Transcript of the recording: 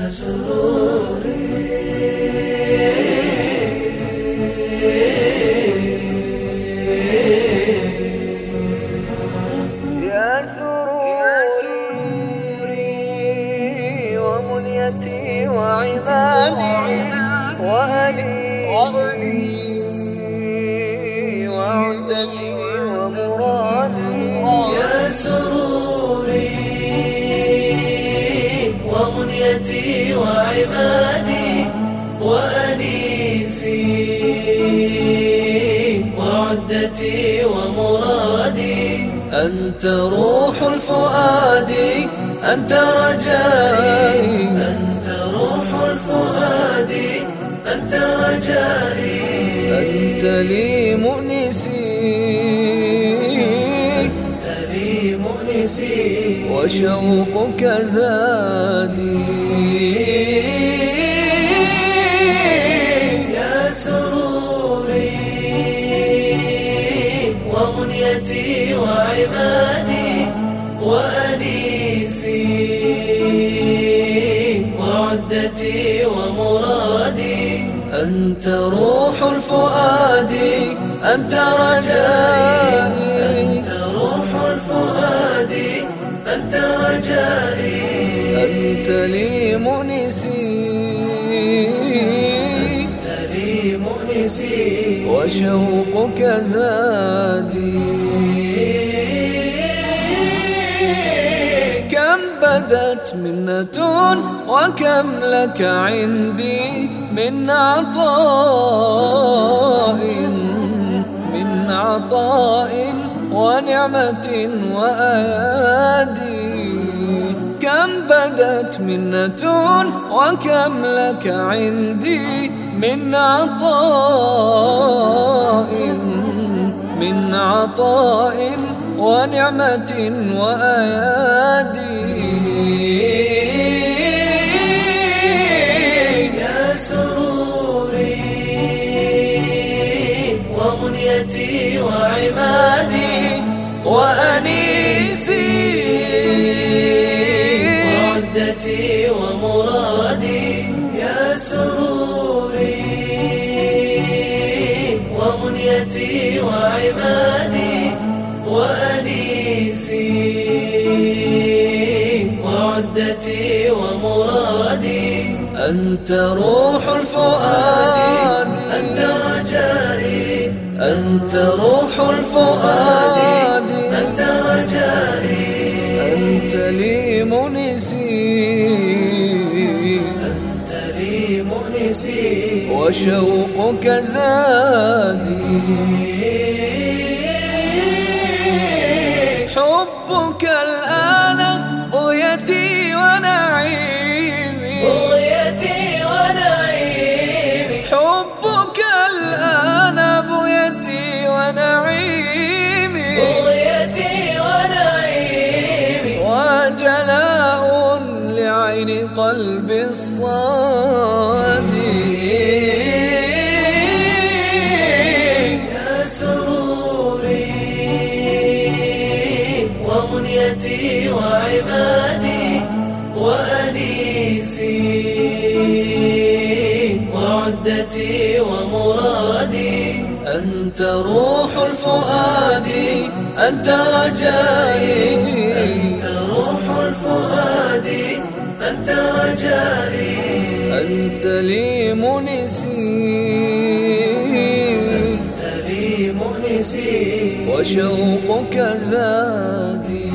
سروري ومنيتي وعمادي وأنيسي وعزتي ومرادي. يا سروري ومنيتي وعمادي وأنيسي وعدتي ومرادي. أنت روح الفؤاد، أنت رجائي، أنت روح الفؤاد، أنت رجائي. أنت لي مؤنسي، أنت لي مؤنسي، وشوقك زادي. يا سروري ومنيتي وعمادي وأنيسي وعدتي ومرادي. أنت روح الفؤاد، أنت رجائي، أنت روح الفؤاد، أنت رجائي. أنت لي مؤنسي، أنت لي مؤنسي، وشوقك زادي. كم بدت منة وكم لك عندي من عطاء، من عطاء ونعمة وأيادي. كم بدت منة وكم لك عندي من عطاء، من عطاء ونعمة وأيادي. يا سروري ومنيتي وعمادي وأنيسي وعدتي ومرادي. يا سروري ومنيتي وعمادي وأنيسي وعدتي ومرادي. أنت روح الفؤاد، أنت رجائي، أنت روح الفؤاد، أنت رجائي. أنت لي مؤنسي، أنت لي مؤنسي، وشوقك زادي. حبك الآن بغيتي ونعيمي، بغيتي ونعيمي. حبك الآن بغيتي ونعيمي، بغيتي ونعيمي. وجلاء لعين قلبي الصادي. يا سروري ومنيتي وعمادي وأنيسي وعدتي ومرادي. أنت روح الفؤاد، أنت رجائي، أنت روح الفؤاد، أنت رجائي. أنت لي مؤنسي، أنت لي مؤنسي، وشوقك زادي.